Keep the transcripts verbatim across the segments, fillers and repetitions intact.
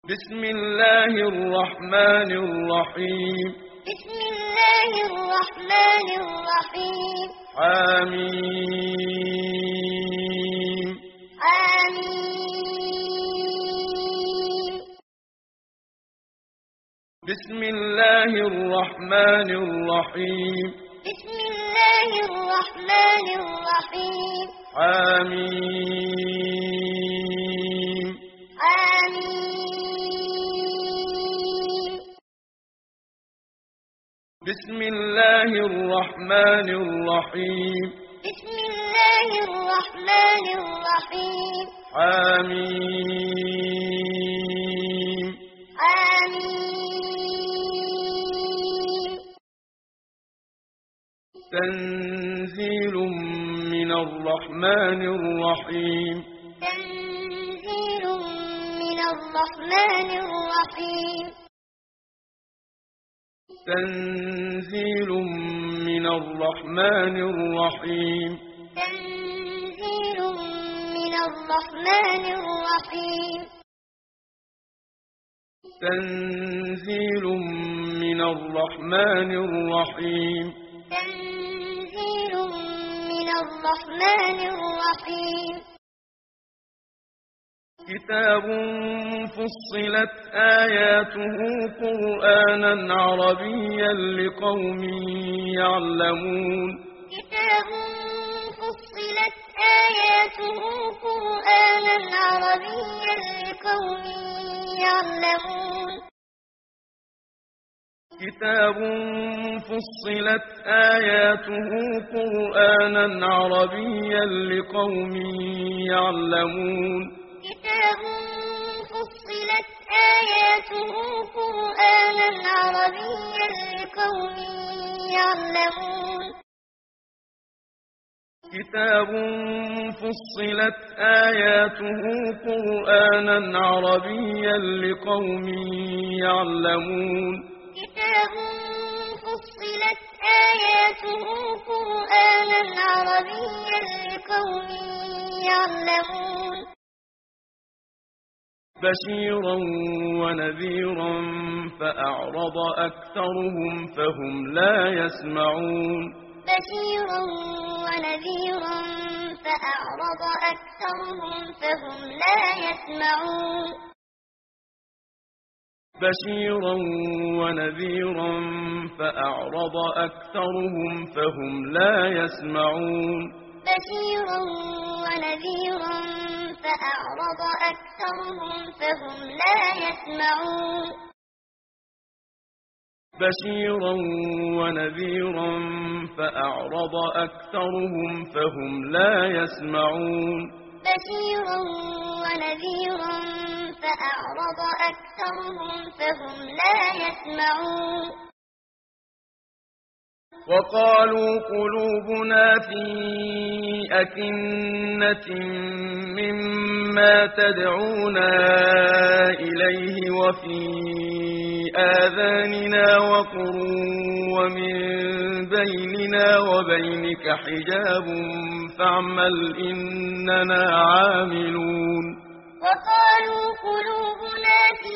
بسم الله الرحمن الرحيم بسم الله الرحمن الرحيم حميم حميم بسم الله الرحمن الرحيم بسم الله الرحمن الرحيم حميم حميم بسم الله الرحمن الرحيم بسم الله الرحمن الرحيم حميم حميم تنزيل من الرحمن الرحيم تنزيل من الرحمن الرحيم تنزيل من الرحمن الرحيم تنزيل من الرحمن الرحيم تنزيل من الرحمن الرحيم تنزيل من الرحمن الرحيم كتاب فصلت آياته قرآنا عربيا لقوم يعلمون كتاب فصلت آياته قرآنا عربيا لقوم يعلمون كتاب فصلت آياته قرآنا عربيا لقوم يعلمون كتاب فصلت آياته قرآنا عربيا لقوم يعلمون كتاب فصلت آياته قرآنا عربيا لقوم يعلمون كتاب فصلت آياته قرآنا عربيا لقوم يعلمون بشيرا ونذيرا فأعرض أكثرهم فهم لا يسمعون بشيرا ونذيرا فأعرض أكثرهم فهم لا يسمعون بشيرا ونذيرا فأعرض أكثرهم فهم لا يسمعون بشيرا ونذيرا فأعرض أكثرهم فهم لا يسمعون بشيرا ونذيرا فأعرض أكثرهم فهم لا يسمعون بشيرا ونذيرا فأعرض أكثرهم فهم لا يسمعون وقالوا قلوبنا في أكنة مما تدعونا إليه وفي آذاننا وقر ومن بيننا وبينك حجاب فاعمل إننا عاملون وقالوا قلوبنا في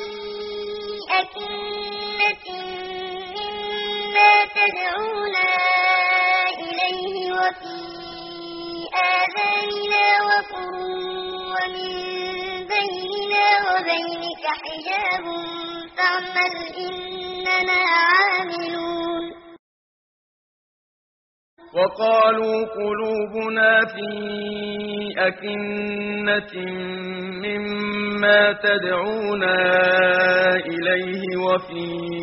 أكنة مما تدعونا إليه وفي آذاننا وقر ومن بيننا وبينك حجاب فاعمل إننا عاملون وقالوا قلوبنا في أكنة مما تدعونا إليه وفي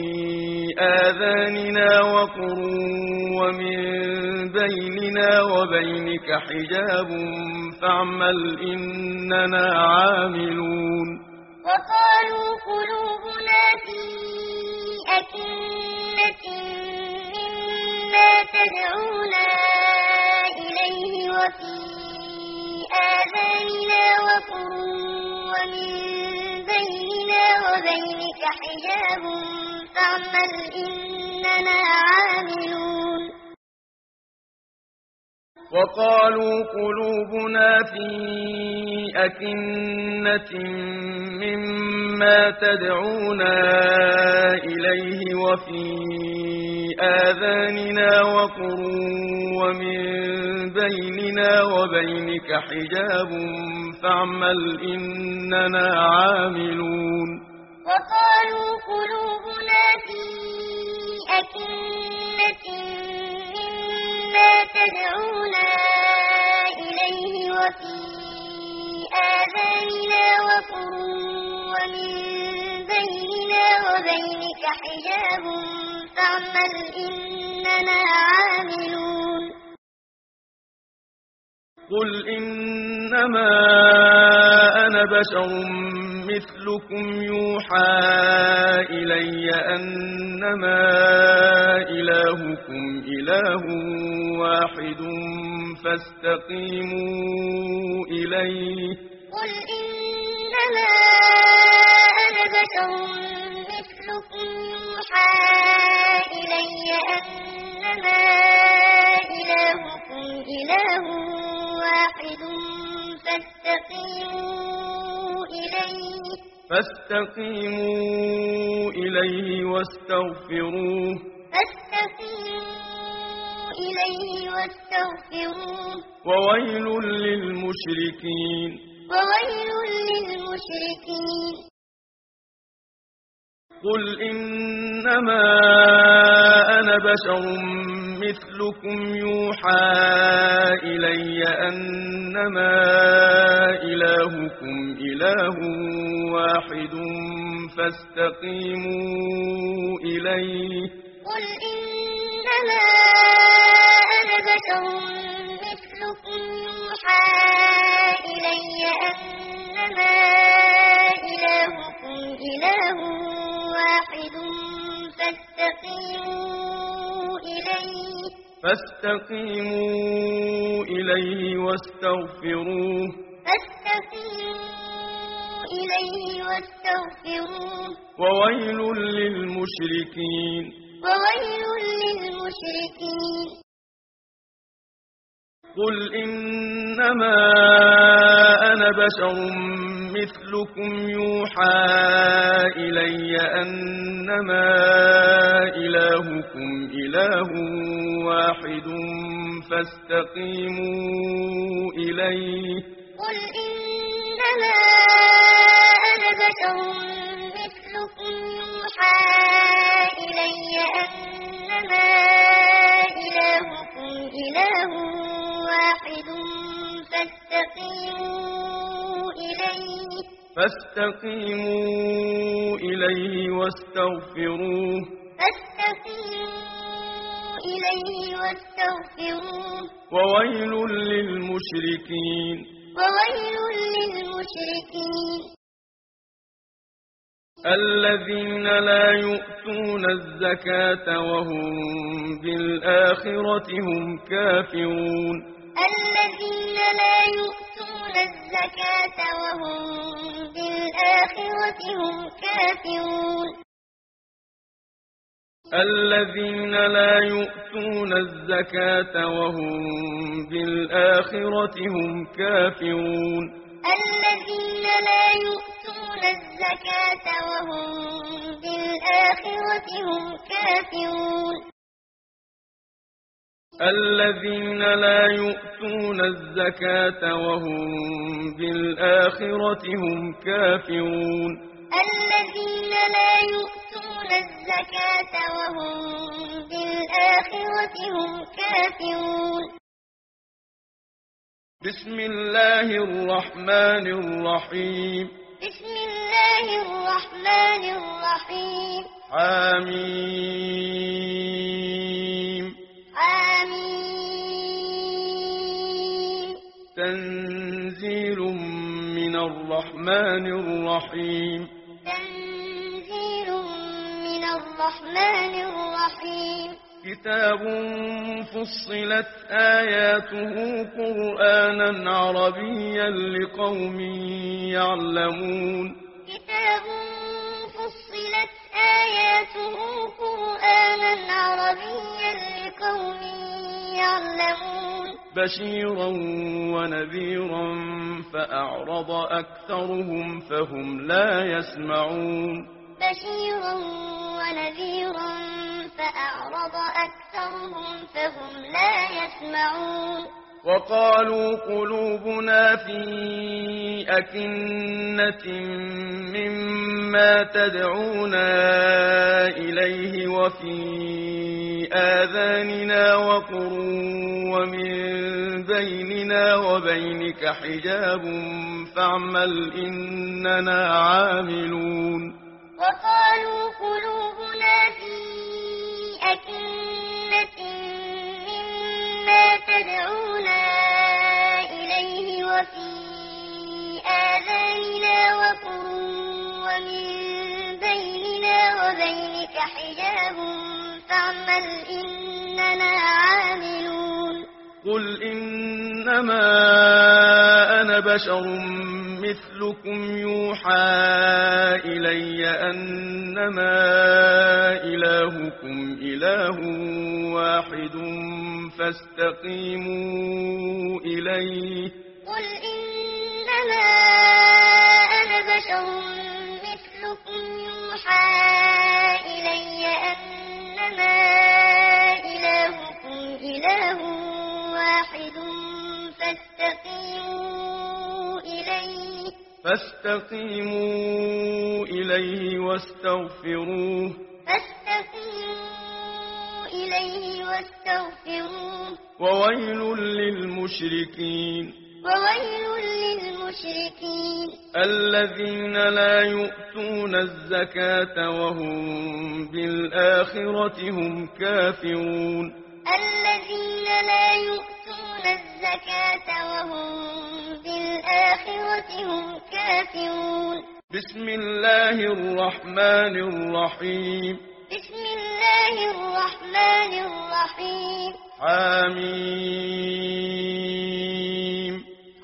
آذاننا وقر ومن بيننا وبينك حجاب فاعمل إننا عاملون وقالوا قلوبنا في أكنة مما تدعونا إليه وفي آذاننا وقر ومن بيننا وبينك حجاب فاعمل إننا عاملون وقالوا قلوبنا في أكنة مما تدعونا إليه وفي آذاننا وقر ومن بيننا وبينك حجاب فاعمل إننا عاملون وقالوا قلوبنا في أكنة مما تدعونا إليه وفي آذاننا وقر ومن بيننا وبينك حجاب فاعمل إننا عاملون قل إنما أنا بشر مثلكم يوحى إلي أنما إلهكم إله واحد فاستقيموا إليه قل إنما أنا بشر مثلكم يوحى إلي أنما إلهكم إله واحد فاستقيموا إليه فاستقيموا إليه واستغفروه فاستقيموا إليه واستغفروه وويل للمشركين وويل للمشركين قل إنما أنا بشر مثلكم يوحى إلي أنما إلهكم إله واحد فاستقيموا إليه قل إنما أنا بشر مثلكم يوحى إلي أنما إلهكم إله واحد فاستقيموا إليه فاستقيموا إليه واستغفروه فاستقيموا إليه واستغفروه وويل للمشركين وويل للمشركين قل إنما أنا بشر مثلكم يوحى إلي أنما إلهكم إله واحد فاستقيموا إليه قل إنما أنا بشر مثلكم يوحى إلي أنما إلهكم إله واحد فاستقيموا إليه فاستقيموا إليه واستغفروه فاستقيموا إليه واستغفروه وويل للمشركين وويل للمشركين الذين لا يؤتون الزكاة وهم بالآخرة هم كافرون الذين لا يؤتون الزكاة وهم بالآخرة هم كافرون الذين لا يؤتون الزكاة وهم بالآخرة هم كافرون الذين لا يؤتون الزكاة وهم بالآخرة هم كافرون الذين لا يؤتون الزكاة وهم بالآخرة هم كافرون الذين لا يؤتون الزكاة وهم بالآخرة هم كافرون بسم الله الرحمن الرحيم بسم الله الرحمن الرحيم حميم حميم تنزيل من الرحمن الرحيم تنزيل من الرحمن الرحيم كتاب فصلت آياته قرآنا عربيا لقوم يعلمون كتاب فصلت آياته قرآنا عربيا لقوم يعلمون بشيرا ونذيرا فأعرض أكثرهم فهم لا يسمعون بشيرا ونذيرا فأعرض أكثرهم فهم لا يسمعون وقالوا قلوبنا في أكنة مما تدعونا إليه وفي آذاننا وقر ومن بيننا وبينك حجاب فاعمل إننا عاملون وقالوا قلوبنا في أكنة مما تدعونا إليه وفي آذاننا وقر ومن بيننا وبينك حجاب فاعمل إننا عاملون قل إنما أنا بشر مثلكم يوحى إلي أنما إلهكم إله واحد فاستقيموا إليه قل إنما أنا بشر مثلكم يوحى إلي أنما إلهكم إله واحد فاستقيموا إليه فاستقيموا إليه واستغفروه فاستقيموا إليه واستغفروه وويل للمشركين وويل للمشركين الذين لا يؤتون الزكاة وهم بالآخرة هم كافرون الذين لا يؤتون الزكاة وهم بالآخرة هم كافرون بسم الله الرحمن الرحيم بسم الله الرحمن الرحيم حميم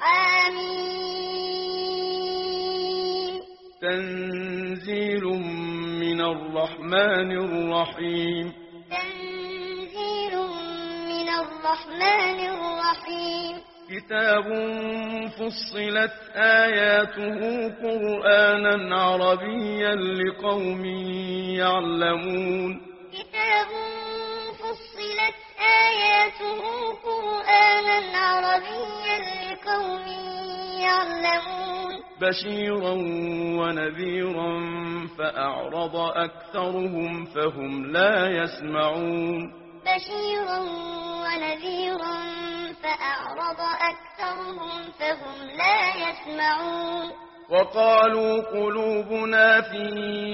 حميم تنزيل من الرحمن الرحيم تنزيل من الرحمن الرحيم كتاب فصلت آياته قرآنا عربيا لقوم يعلمون كتاب فصلت آياته قرآنا عربيا لقوم يعلمون بشيرا ونذيرا فأعرض أكثرهم فهم لا يسمعون بشيرا ونذيرا فأعرض أكثرهم فهم لا يسمعون وقالوا قلوبنا في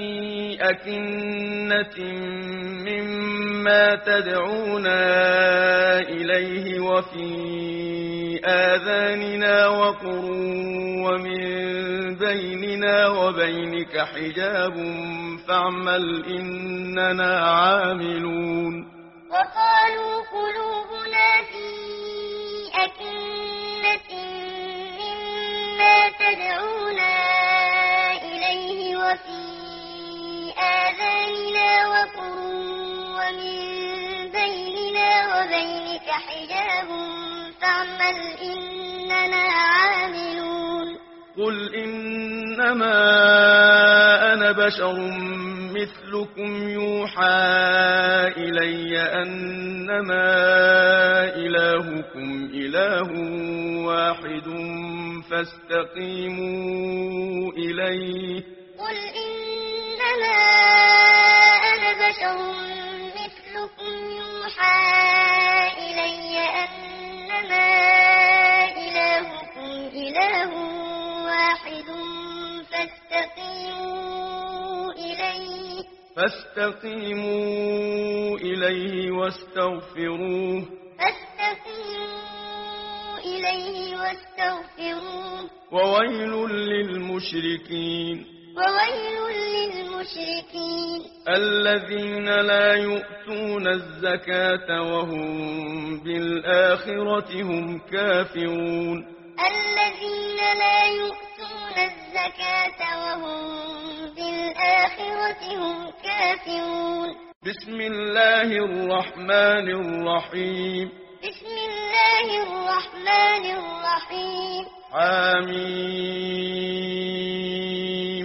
أكنة مما تدعونا إليه وفي آذاننا وقر ومن بيننا وبينك حجاب فاعمل إننا عاملون وقالوا قلوبنا في أكنة مما تدعونا إليه وفي آذاننا وقر ومن بيننا وبينك حجاب فاعمل إننا عاملون قل إنما أنا بشر مثلكم يوحى إلي أنما إلهكم إله واحد فاستقيموا إليه قل إنما أنا بشر مثلكم يوحى إلي أنما إلهكم إله واحد فاستقيموا إليه فاستقيموا إليه واستغفروه فاستقيموا إليه واستغفروه وويل للمشركين وويل للمشركين الذين لا يؤتون الزكاة وهم بالآخرة هم كافرون الذين لا يؤتون الزكاة وهم بالآخرة هم كافرون بسم الله الرحمن الرحيم بسم الله الله الرحمن الرحيم حميم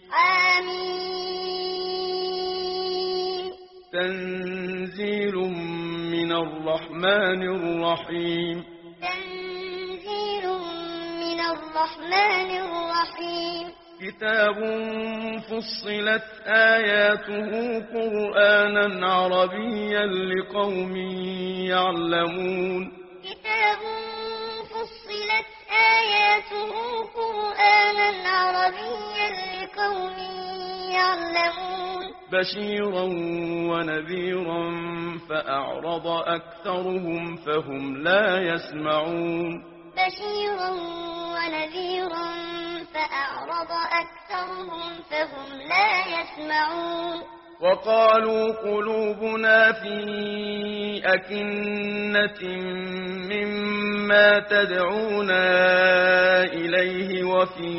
حميم تنزيل من الرحمن الرحيم تنزيل من الرحمن الرحيم كتاب فصلت آياته قرآنا عربيا لقوم يعلمون كتاب فصلت آياته قرآنا عربيا لقوم يعلمون بشيرا ونذيرا فأعرض أكثرهم فهم لا يسمعون بشيرا ونذيرا فأعرض أكثرهم فهم لا يسمعون وقالوا قلوبنا في أكنة مما تدعونا إليه وفي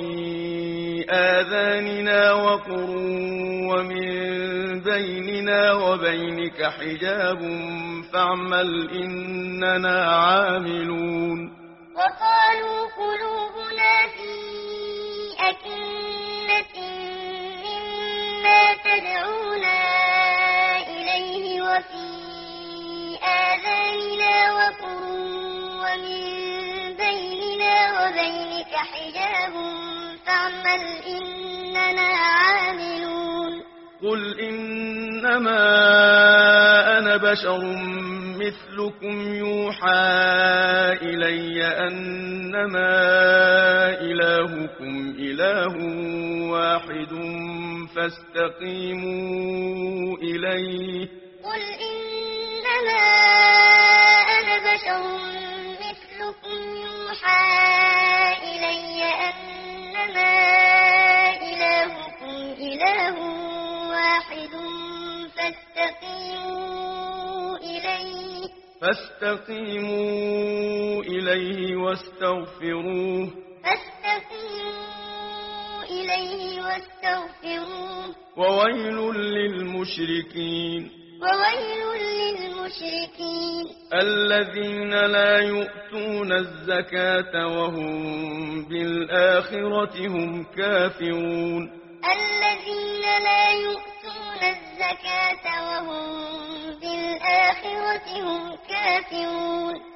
آذاننا وقر ومن بيننا وبينك حجاب فاعمل إننا عاملون وقالوا قلوبنا في أكنة مما تدعونا إليه وفي آذاننا وقر ومن بيننا وبينك حجاب فاعمل إننا عاملون قل إنما أنا بشر مثلكم يوحى إلي أنما إلهكم إله واحد فاستقيموا إليه قل إنما أنا بشر مثلكم يوحى إلي أنما إلهكم إله واحد فاستقيموا إليه فاستقيموا إليه واستغفروه فاستقيموا إليه واستغفروه وويل للمشركين وويل للمشركين الذين لا يؤتون الزكاة وهم بالآخرة هم كافرون الذين لا يؤتون الزكاة وهم بالآخرة هم كافرون